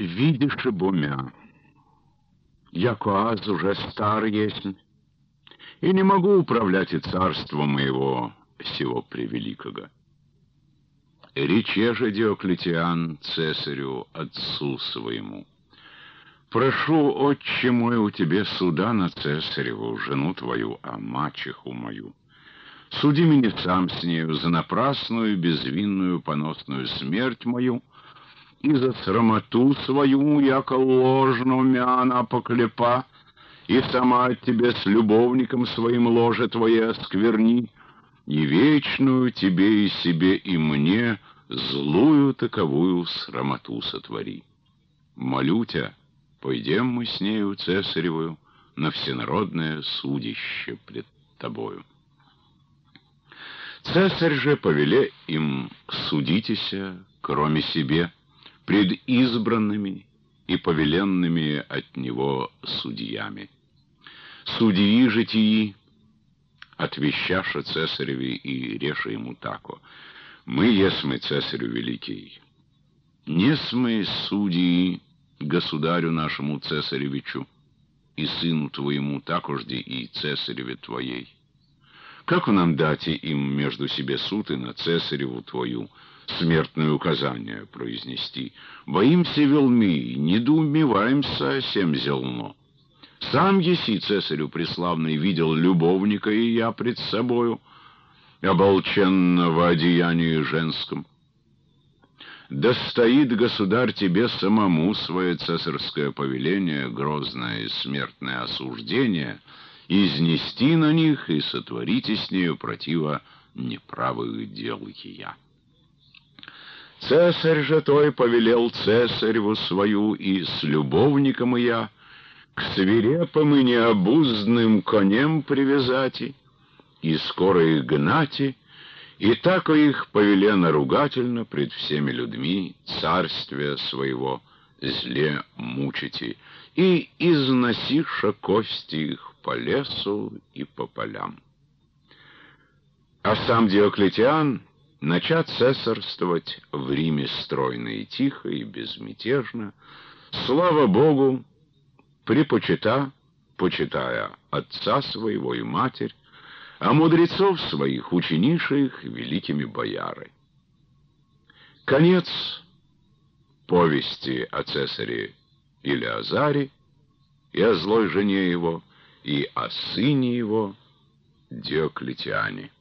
Видишь, Бумя, яко аз уже стар есть, и не могу управлять и царство моего сего превеликого. Рече же Диоклетиан цесарю отцу своему: прошу, отче мой, у тебе суда на цесареву, жену твою, а мачеху мою. Суди меня сам с нею за напрасную, безвинную, поносную смерть мою, и за срамоту свою, яко ложно мя она поклепа, и сама тебе с любовником своим ложе твое оскверни, и вечную тебе и себе и мне злую таковую срамоту сотвори. Молю тебя, пойдем мы с нею цесаревую на всенародное судище пред тобою. Цесарь же повеле им судитеся, кроме себе, пред избранными и повеленными от него судьями. Судьи же тии, отвещаша цесареве и реша ему тако: мы есмы цесарю великий, несмы судьи государю нашему цесаревичу и сыну твоему такожди и цесареве твоей. Как нам дать им между себе суд и на цесареву твою смертное указание произнести? Боимся велми, недоумеваемся сем зелно. Сам еси, цесарю преславный, видел любовника и я пред собою, оболченного одеянию женском. Да стоит, государь, тебе самому свое цесарское повеление, грозное и смертное осуждение, изнести на них и сотворите с нею противо неправых дел я. Цесарь же той повелел цесареву свою и с любовником я к свирепым и необузным конем привязати, и скоро их гнати, и тако их повелено ругательно пред всеми людьми царствия своего зле мучите, и износиша кости их по лесу и по полям. А сам Диоклетиан начат цесарствовать в Риме стройно и тихо и безмятежно, слава Богу, почитая отца своего и матерь, а мудрецов своих, учинивших великими бояры. Конец повести о цесаре Илеазаре и о злой жене его, и о сыне его Диоклетиане.